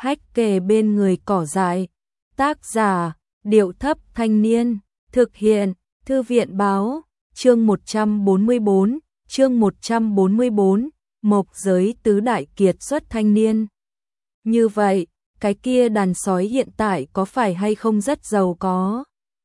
hách kề bên người cỏ dại. Tác giả, Điệu Thấp Thanh Niên. Thực hiện, Thư viện Báo. Chương 144, Mộc giới tứ đại kiệt xuất thanh niên. Như vậy, cái kia đàn sói hiện tại có phải hay không rất giàu có?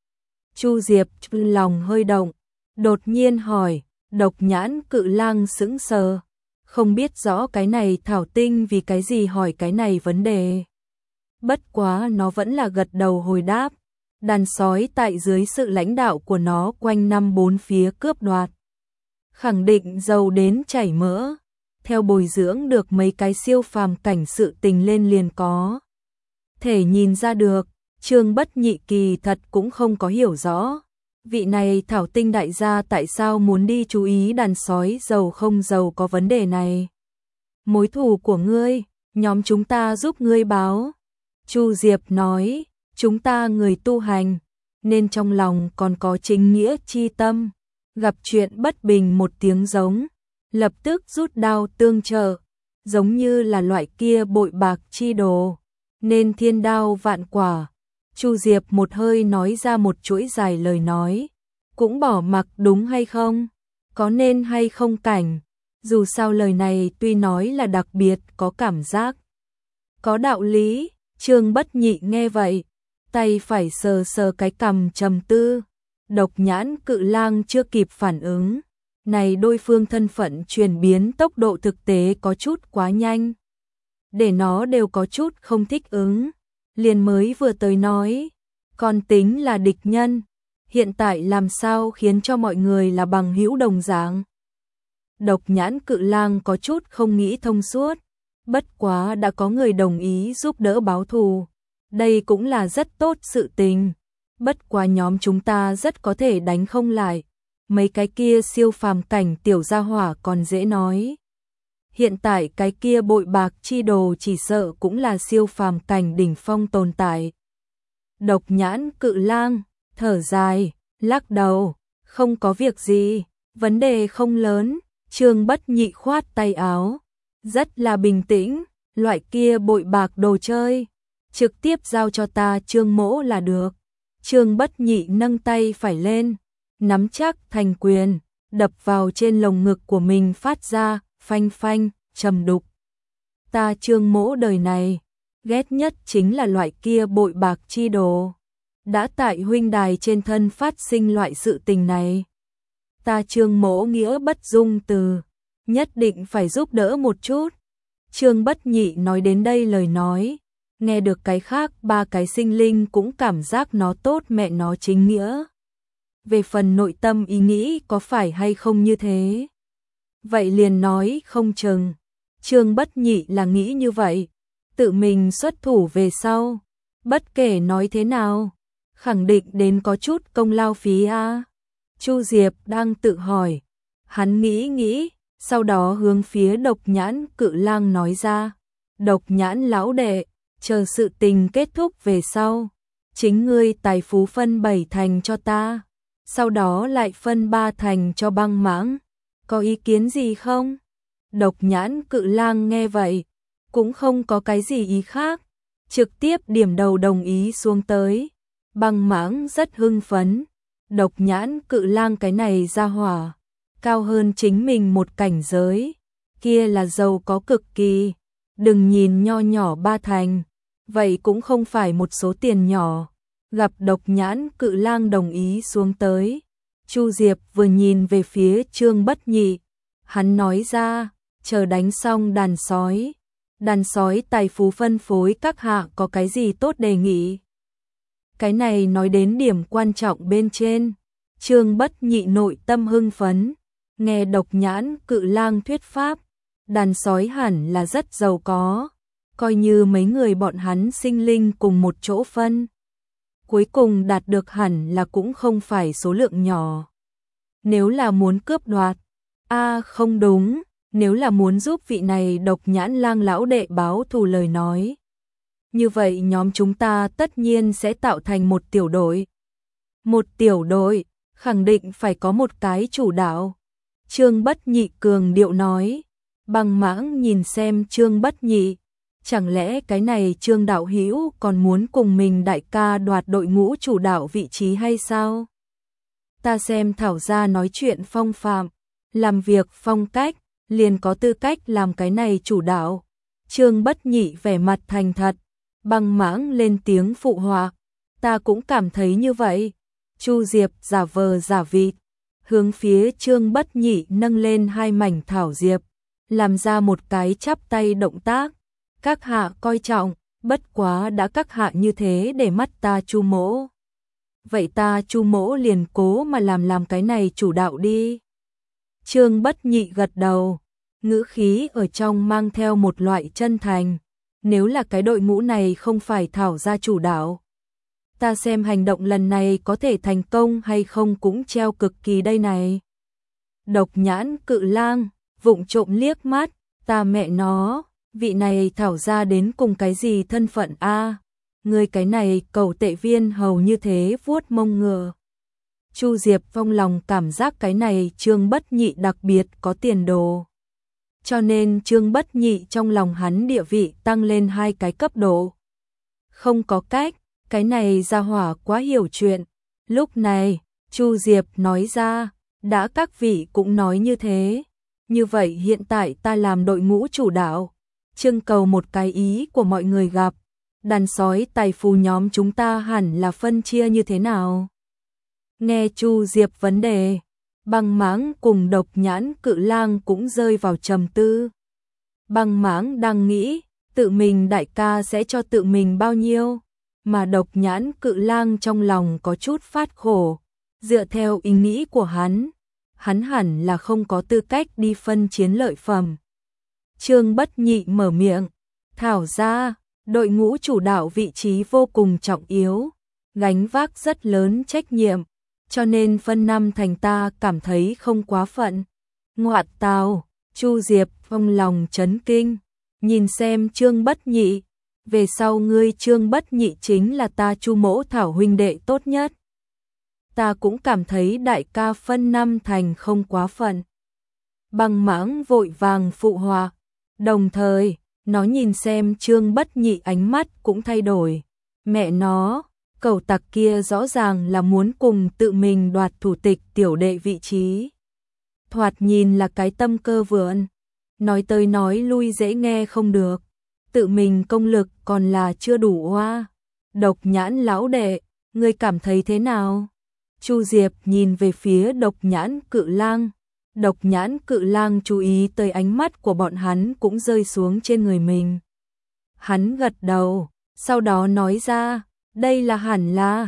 Chu Diệp lòng hơi động, đột nhiên hỏi. Độc Nhãn Cự Lang sững sờ, không biết rõ cái này Thảo Tinh vì cái gì hỏi cái này vấn đề. Bất quá nó vẫn là gật đầu hồi đáp. Đàn sói tại dưới sự lãnh đạo của nó quanh năm bốn phía cướp đoạt, khẳng định giàu đến chảy mỡ. Theo bồi dưỡng được mấy cái siêu phàm cảnh sự tình lên liền có thể nhìn ra được. Trương Bất Nhị kỳ thật cũng không có hiểu rõ vị này Thảo Tinh đại gia tại sao muốn đi chú ý đàn sói giàu không giàu có vấn đề này. Mối thù của ngươi, nhóm chúng ta giúp ngươi báo. Chu Diệp nói, chúng ta người tu hành, nên trong lòng còn có chính nghĩa chi tâm, gặp chuyện bất bình một tiếng giống, lập tức rút đao tương trợ, giống như là loại kia bội bạc chi đồ, nên thiên đao vạn quả. Chu Diệp một hơi nói ra một chuỗi dài lời nói, cũng bỏ mặc đúng hay không, có nên hay không cảnh. Dù sao lời này tuy nói là đặc biệt có cảm giác, có đạo lý. Trương Bất Nhị nghe vậy, tay phải sờ sờ cái cằm trầm tư. Độc Nhãn Cự Lang chưa kịp phản ứng, này đối phương thân phận chuyển biến tốc độ thực tế có chút quá nhanh, để nó đều có chút không thích ứng. Liền mới vừa tới nói, còn tính là địch nhân, hiện tại làm sao khiến cho mọi người là bằng hữu đồng dạng. Độc Nhãn Cự Lang có chút không nghĩ thông suốt, bất quá đã có người đồng ý giúp đỡ báo thù, đây cũng là rất tốt sự tình. Bất quá nhóm chúng ta rất có thể đánh không lại, mấy cái kia siêu phàm cảnh tiểu gia hỏa còn dễ nói. Hiện tại cái kia bội bạc chi đồ chỉ sợ cũng là siêu phàm cảnh đỉnh phong tồn tại. Độc Nhãn Cự Lang thở dài, lắc đầu, không có việc gì, vấn đề không lớn. Trương Bất Nhị khoát tay áo, rất là bình tĩnh, loại kia bội bạc đồ chơi, trực tiếp giao cho ta Trương mỗ là được. Trương Bất Nhị nâng tay phải lên, nắm chắc thành quyền, đập vào trên lồng ngực của mình phát ra phanh phanh, trầm đục. Ta Trương mỗ đời này, ghét nhất chính là loại kia bội bạc chi đồ. Đã tại huynh đài trên thân phát sinh loại sự tình này, ta Trương mỗ nghĩa bất dung từ, nhất định phải giúp đỡ một chút. Trương Bất Nhị nói đến đây lời nói, nghe được cái khác ba cái sinh linh cũng cảm giác nó tốt mẹ nó chính nghĩa. Về phần nội tâm ý nghĩ có phải hay không như thế, vậy liền nói không chừng. Trương Bất Nhị là nghĩ như vậy, tự mình xuất thủ về sau, bất kể nói thế nào, khẳng định đến có chút công lao phí a. Chu Diệp đang tự hỏi, hắn nghĩ, sau đó hướng phía Độc Nhãn Cự Lang nói ra, Độc Nhãn lão đệ, chờ sự tình kết thúc về sau, chính ngươi tài phú phân 7 thành cho ta, sau đó lại phân 3 thành cho Băng Mãng, có ý kiến gì không? Độc Nhãn Cự Lang nghe vậy, cũng không có cái gì ý khác, trực tiếp điểm đầu đồng ý xuống tới. Băng Mãng rất hưng phấn, Độc Nhãn Cự Lang cái này ra hỏa, cao hơn chính mình một cảnh giới, kia là giàu có cực kỳ, đừng nhìn nho nhỏ 3 thành, vậy cũng không phải một số tiền nhỏ. Gặp Độc Nhãn Cự Lang đồng ý xuống tới, Chu Diệp vừa nhìn về phía Trương Bất Nhị, hắn nói ra, chờ đánh xong đàn sói tài phú phân phối các hạ có cái gì tốt đề nghị. Cái này nói đến điểm quan trọng bên trên, Trương Bất Nhị nội tâm hưng phấn, nghe Độc Nhãn Cự Lang thuyết pháp, đàn sói hẳn là rất giàu có, coi như mấy người bọn hắn sinh linh cùng một chỗ phân, cuối cùng đạt được hẳn là cũng không phải số lượng nhỏ. Nếu là muốn cướp đoạt, không đúng, nếu là muốn giúp vị này Độc Nhãn Lang lão đệ báo thù lời nói, như vậy nhóm chúng ta tất nhiên sẽ tạo thành một tiểu đội. Một tiểu đội, khẳng định phải có một cái chủ đạo. Trương Bất Nhị cường điệu nói. Băng Mãng nhìn xem Trương Bất Nhị, chẳng lẽ cái này Trương đạo hữu còn muốn cùng mình đại ca đoạt đội ngũ chủ đạo vị trí hay sao? Ta xem Thảo gia nói chuyện phong phạm, làm việc phong cách, liền có tư cách làm cái này chủ đạo. Trương Bất Nhị vẻ mặt thành thật, băng mãng lên tiếng phụ họa, ta cũng cảm thấy như vậy. Chu Diệp giả vờ giả vịt, hướng phía Trương Bất Nhị nâng lên hai mảnh thảo diệp, làm ra một cái chắp tay động tác. Các hạ coi trọng, bất quá đã các hạ như thế để mắt ta Chu mỗ. Vậy ta Chu mỗ liền cố mà làm cái này chủ đạo đi. Trương Bất Nhị gật đầu, ngữ khí ở trong mang theo một loại chân thành. Nếu là cái đội ngũ này không phải Thảo gia chủ đạo, ta xem hành động lần này có thể thành công hay không cũng treo cực kỳ đây này. Độc Nhãn Cự Lang vụng trộm liếc mắt, ta mẹ nó, vị này Thảo gia đến cùng cái gì thân phận a? Người cái này cầu tệ viên hầu như thế vuốt mông ngựa. Chu Diệp trong lòng cảm giác cái này Trương Bất Nhị đặc biệt có tiền đồ. Cho nên Trương Bất Nhị trong lòng hắn địa vị tăng lên 2 cái cấp độ. Không có cách, cái này gia hỏa quá hiểu chuyện. Lúc này, Chu Diệp nói ra, đã các vị cũng nói như thế. Như vậy hiện tại ta làm đội ngũ chủ đạo, trưng cầu một cái ý của mọi người gặp. Đàn sói tài phù nhóm chúng ta hẳn là phân chia như thế nào? Nghe Chu Diệp vấn đề, Băng Mãng cùng Độc Nhãn Cự Lang cũng rơi vào trầm tư. Băng Mãng đang nghĩ, tự mình đại ca sẽ cho tự mình bao nhiêu, mà Độc Nhãn Cự Lang trong lòng có chút phát khổ. Dựa theo ý nghĩ của hắn hẳn là không có tư cách đi phân chiến lợi phẩm. Trương Bất Nhị mở miệng, Thảo gia, đội ngũ chủ đạo vị trí vô cùng trọng yếu, gánh vác rất lớn trách nhiệm, cho nên phân năm thành ta cảm thấy không quá phận. Ngoại tào, Chu Diệp trong lòng chấn kinh, nhìn xem Trương Bất Nhị, về sau ngươi Trương Bất Nhị chính là ta Chu mỗ Thảo huynh đệ tốt nhất. Ta cũng cảm thấy đại ca phân năm thành không quá phận. Băng Mãng vội vàng phụ họa, đồng thời, nó nhìn xem Trương Bất Nhị ánh mắt cũng thay đổi. Mẹ nó, cẩu tặc kia rõ ràng là muốn cùng tự mình đoạt thủ tịch tiểu đệ vị trí. Thoạt nhìn là cái tâm cơ vượn, nói tới nói lui dễ nghe không được. Tự mình công lực còn là chưa đủ hoa. Độc Nhãn lão đệ, ngươi cảm thấy thế nào? Chu Diệp nhìn về phía Độc Nhãn Cự Lang. Độc Nhãn Cự Lang chú ý tới ánh mắt của bọn hắn cũng rơi xuống trên người mình. Hắn gật đầu, sau đó nói ra, đây là hẳn là,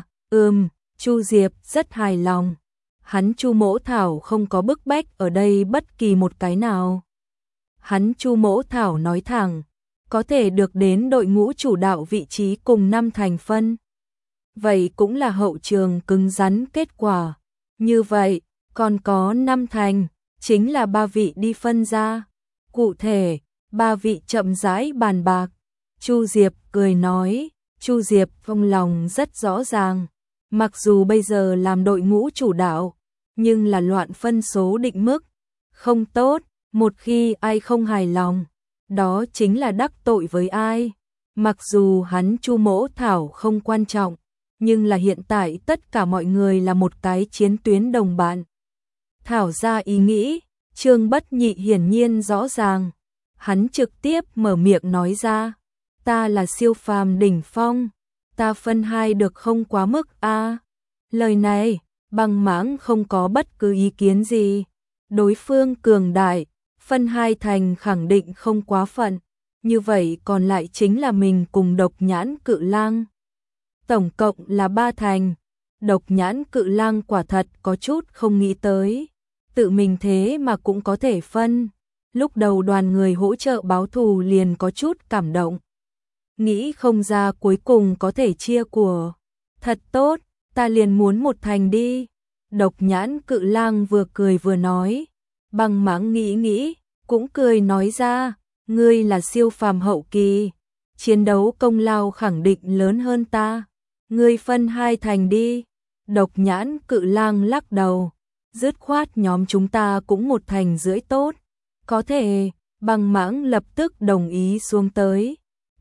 Chu Diệp rất hài lòng. Hắn Chu mỗ Thảo không có bức bách ở đây bất kỳ một cái nào. Hắn Chu mỗ Thảo nói thẳng, có thể được đến đội ngũ chủ đạo vị trí cùng năm thành phân. Vậy cũng là hậu trường cứng rắn kết quả. Như vậy, còn có 5 thành, chính là 3 vị đi phân ra. Cụ thể, 3 vị chậm rãi bàn bạc. Chu Diệp cười nói, Chu Diệp trong lòng rất rõ ràng. Mặc dù bây giờ làm đội ngũ chủ đạo, nhưng là loạn phân số định mức. Không tốt, một khi ai không hài lòng, đó chính là đắc tội với ai. Mặc dù hắn Chu mỗ Thảo không quan trọng, nhưng là hiện tại tất cả mọi người là một cái chiến tuyến đồng bạn. Thảo ra ý nghĩ, Trương Bất Nhị hiển nhiên rõ ràng. Hắn trực tiếp mở miệng nói ra, ta là siêu phàm đỉnh phong, ta phân 2 được không quá mức a? Lời này, Băng Mãng không có bất cứ ý kiến gì. Đối phương cường đại, phân 2 thành khẳng định không quá phận. Như vậy còn lại chính là mình cùng Độc Nhãn Cự Lang. Tổng cộng là 3 thành. Độc Nhãn Cự Lang quả thật có chút không nghĩ tới. Tự mình thế mà cũng có thể phân. Lúc đầu đoàn người hỗ trợ báo thù liền có chút cảm động. Nghĩ không ra cuối cùng có thể chia của. Thật tốt, ta liền muốn 1 thành đi. Độc Nhãn Cự Lang vừa cười vừa nói. Băng Mãng nghĩ, cũng cười nói ra, ngươi là siêu phàm hậu kỳ. Chiến đấu công lao khẳng định lớn hơn ta. Ngươi phân 2 thành đi. Độc Nhãn Cự Lang lắc đầu. Dứt khoát nhóm chúng ta cũng 1 thành rưỡi tốt. Có thể, Băng Mãng lập tức đồng ý xuống tới.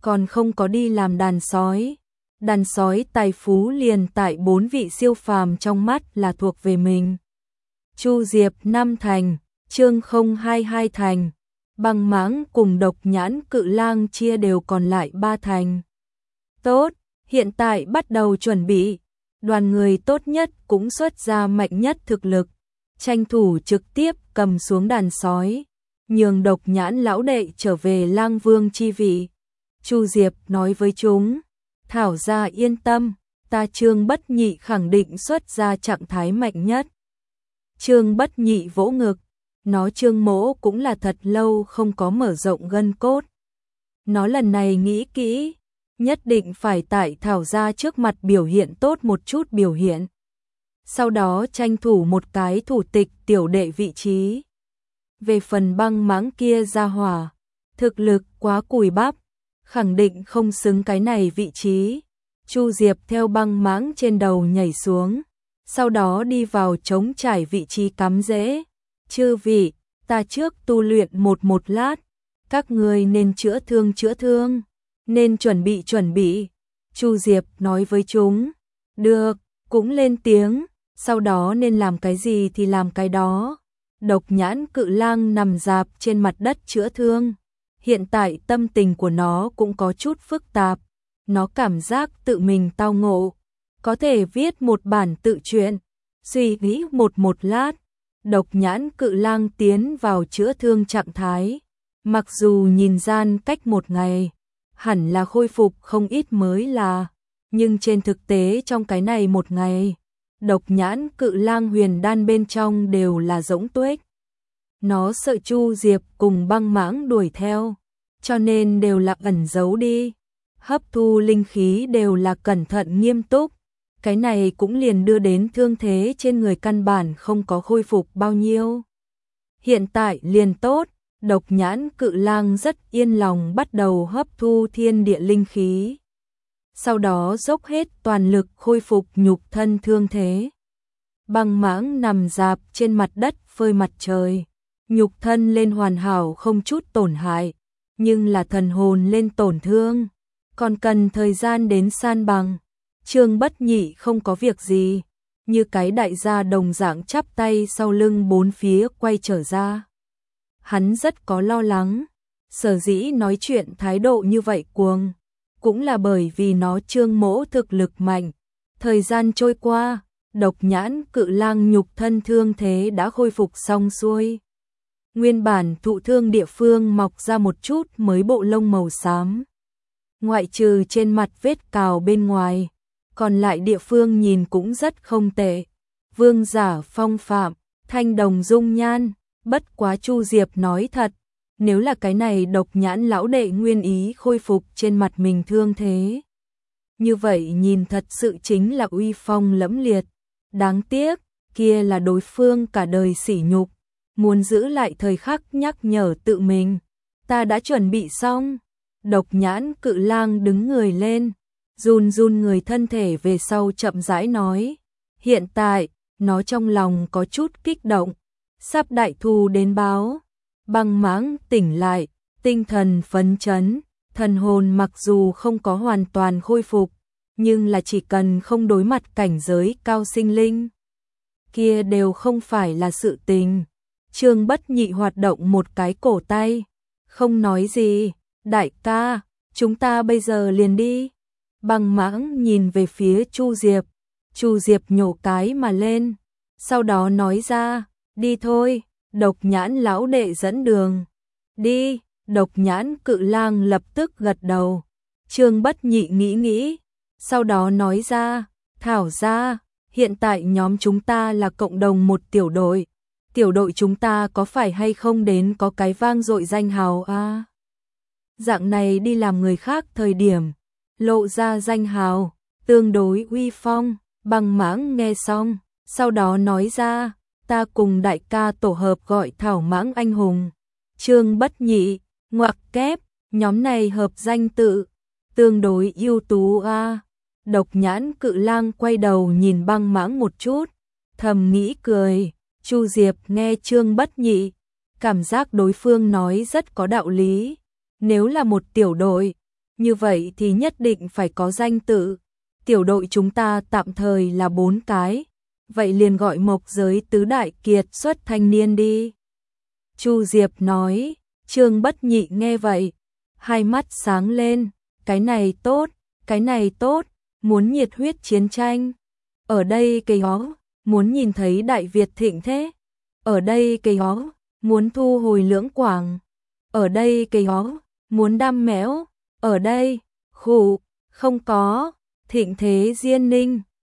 còn không có đi làm đàn sói. Đàn sói tài phú liền tại 4 vị siêu phàm trong mắt là thuộc về mình. Chu Diệp 5 thành, chương 022 thành. Băng Mãng cùng Độc Nhãn Cự Lang chia đều còn lại 3 thành. Tốt, hiện tại bắt đầu chuẩn bị. Đoàn người tốt nhất cũng xuất ra mạnh nhất thực lực, tranh thủ trực tiếp cầm xuống đàn sói, nhường Độc Nhãn lão đệ trở về Lang Vương chi vị. Chu Diệp nói với chúng, Thảo gia yên tâm, ta Trương Bất Nhị khẳng định xuất ra trạng thái mạnh nhất. Trương Bất Nhị vỗ ngực, nó Trương mỗ cũng là thật lâu không có mở rộng gân cốt. Nó lần này nghĩ kỹ, nhất định phải tại Thảo gia trước mặt biểu hiện tốt một chút biểu hiện. Sau đó tranh thủ một cái thủ tịch tiểu đệ vị trí. Về phần Băng Mãng kia ra hỏa, thực lực quá cùi bắp, khẳng định không xứng cái này vị trí. Chu Diệp theo Băng Mãng trên đầu nhảy xuống, sau đó đi vào trống trải vị trí cắm rễ. Chư vị, ta trước tu luyện một lát, các người nên chữa thương, nên chuẩn bị. Chu Diệp nói với chúng, được, cũng lên tiếng, sau đó nên làm cái gì thì làm cái đó. Độc Nhãn Cự Lang nằm rạp trên mặt đất chữa thương. Hiện tại tâm tình của nó cũng có chút phức tạp. Nó cảm giác tự mình tao ngộ, có thể viết một bản tự truyện. Suy nghĩ một lát, Độc Nhãn Cự Lang tiến vào chữa thương trạng thái. Mặc dù nhìn gian cách 1 ngày, hẳn là khôi phục không ít mới là, nhưng trên thực tế trong cái này 1 ngày, Độc Nhãn Cự Lang huyền đan bên trong đều là rỗng tuếch. Nó sợ Chu Diệp cùng Băng Mãng đuổi theo, cho nên đều là ẩn giấu đi. Hấp thu linh khí đều là cẩn thận nghiêm túc. Cái này cũng liền đưa đến thương thế trên người căn bản không có khôi phục bao nhiêu. Hiện tại liền tốt, Độc Nhãn Cự Lang rất yên lòng bắt đầu hấp thu thiên địa linh khí. Sau đó dốc hết toàn lực khôi phục nhục thân thương thế. Băng Mãng nằm rạp trên mặt đất phơi mặt trời, nhục thân lên hoàn hảo không chút tổn hại, nhưng là thần hồn lên tổn thương, còn cần thời gian đến san bằng. Trương Bất Nhị không có việc gì, như cái đại gia đồng dạng chắp tay sau lưng bốn phía quay trở ra. Hắn rất có lo lắng, sở dĩ nói chuyện thái độ như vậy cuồng, cũng là bởi vì nó Trương mỗ thực lực mạnh. Thời gian trôi qua, Độc Nhãn Cự Lang nhục thân thương thế đã khôi phục xong xuôi. Nguyên bản thụ thương địa phương mọc ra một chút mới bộ lông màu xám. Ngoại trừ trên mặt vết cào bên ngoài, còn lại địa phương nhìn cũng rất không tệ. Vương giả phong phạm, thanh đồng dung nhan, bất quá Chu Diệp nói thật, nếu là cái này Độc Nhãn lão đệ nguyên ý khôi phục trên mặt mình thương thế. Như vậy nhìn thật sự chính là uy phong lẫm liệt. Đáng tiếc, kia là đối phương cả đời sỉ nhục, muốn giữ lại thời khắc nhắc nhở tự mình. Ta đã chuẩn bị xong. Độc Nhãn Cự Lang đứng người lên, run người thân thể về sau chậm rãi nói. Hiện tại, nó trong lòng có chút kích động, sắp đại thù đến báo. Băng Mãng tỉnh lại, tinh thần phấn chấn, thần hồn mặc dù không có hoàn toàn khôi phục, nhưng là chỉ cần không đối mặt cảnh giới cao sinh linh, kia đều không phải là sự tình. Trương Bất Nhị hoạt động một cái cổ tay, không nói gì. Đại ca, chúng ta bây giờ liền đi. Băng Mãng nhìn về phía Chu Diệp. Chu Diệp nhổ cái mà lên, sau đó nói ra, đi thôi. Độc Nhãn lão đệ dẫn đường. Đi. Độc Nhãn Cự Lang lập tức gật đầu. Trương Bất Nhị nghĩ, sau đó nói ra, Thảo gia, hiện tại nhóm chúng ta là cộng đồng một tiểu đội. Tiểu đội chúng ta có phải hay không đến có cái vang dội danh hào a? Dạng này đi làm người khác thời điểm, lộ ra danh hào, tương đối uy phong. Băng Mãng nghe xong, sau đó nói ra, ta cùng đại ca tổ hợp gọi Thảo Mãng anh hùng. Trương Bất Nhị, ngoặc kép, nhóm này hợp danh tự, tương đối ưu tú a. Độc Nhãn Cự Lang quay đầu nhìn Băng Mãng một chút, thầm nghĩ cười. Chu Diệp nghe Trương Bất Nhị, cảm giác đối phương nói rất có đạo lý. Nếu là một tiểu đội, như vậy thì nhất định phải có danh tự. Tiểu đội chúng ta tạm thời là 4 cái, vậy liền gọi Mộc Giới Tứ Đại Kiệt Xuất Thanh Niên đi. Chu Diệp nói. Trương Bất Nhị nghe vậy, hai mắt sáng lên, cái này tốt, cái này tốt, muốn nhiệt huyết chiến tranh. Ở đây cây ó, muốn nhìn thấy Đại Việt thịnh thế. Ở đây cây ó, muốn thu hồi Lưỡng Quảng. Ở đây cây ó, muốn đam mẽo. Ở đây, khụ, không có, thịnh thế Diên Ninh.